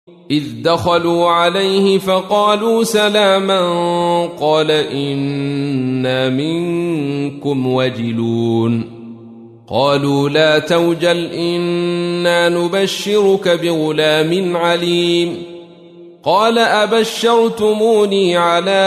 إذ دخلوا عليه فقالوا سلاما قال إنا منكم وجلون قالوا لا توجل إنا نبشرك بغلام عليم قال أبشرتموني على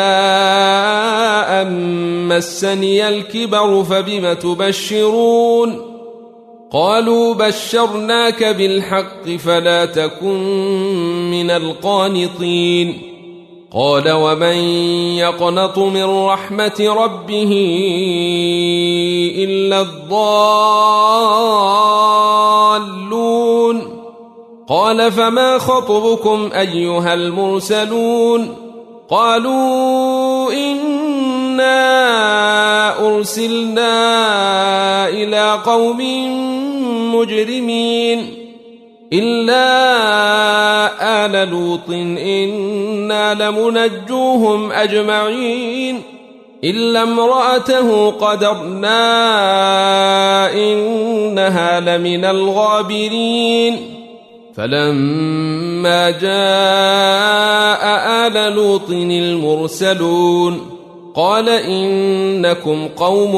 أن مسني الكبر فبم تبشرون قالوا بشرناك بالحق فلا تكن من القانطين قال ومن يقنط من رحمة ربه إلا الضالون قال فما خطبكم أيها المرسلون قالوا إنا أرسلنا إلى قوم مجرمين إلا آل لوط إنا لمنجوهم أجمعين إلا امرأته قدرنا إنها لمن الغابرين فلما جاء آل لوط المرسلون قال إنكم قوم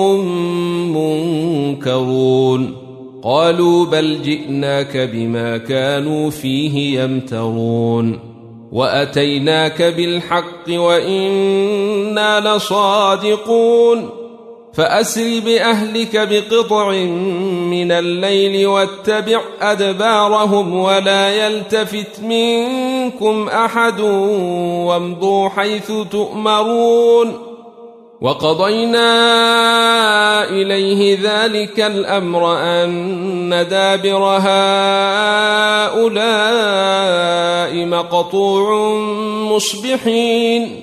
منكرون قالوا بل جئناك بما كانوا فيه يمترون وأتيناك بالحق وإنا لصادقون فأسر بأهلك بقطع من الليل واتبع أدبارهم ولا يلتفت منكم أحد وامضوا حيث تؤمرون وقضينا إليه ذلك الأمر أن دابر هؤلاء مقطوع مصبحين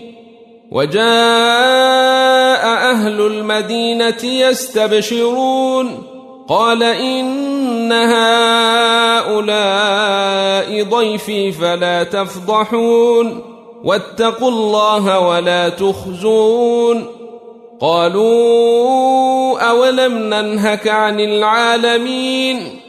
وجاء أهل المدينة يستبشرون قال إن هؤلاء ضيفي فلا تفضحون واتقوا الله ولا تخزون قالوا أولم ننهك عن العالمين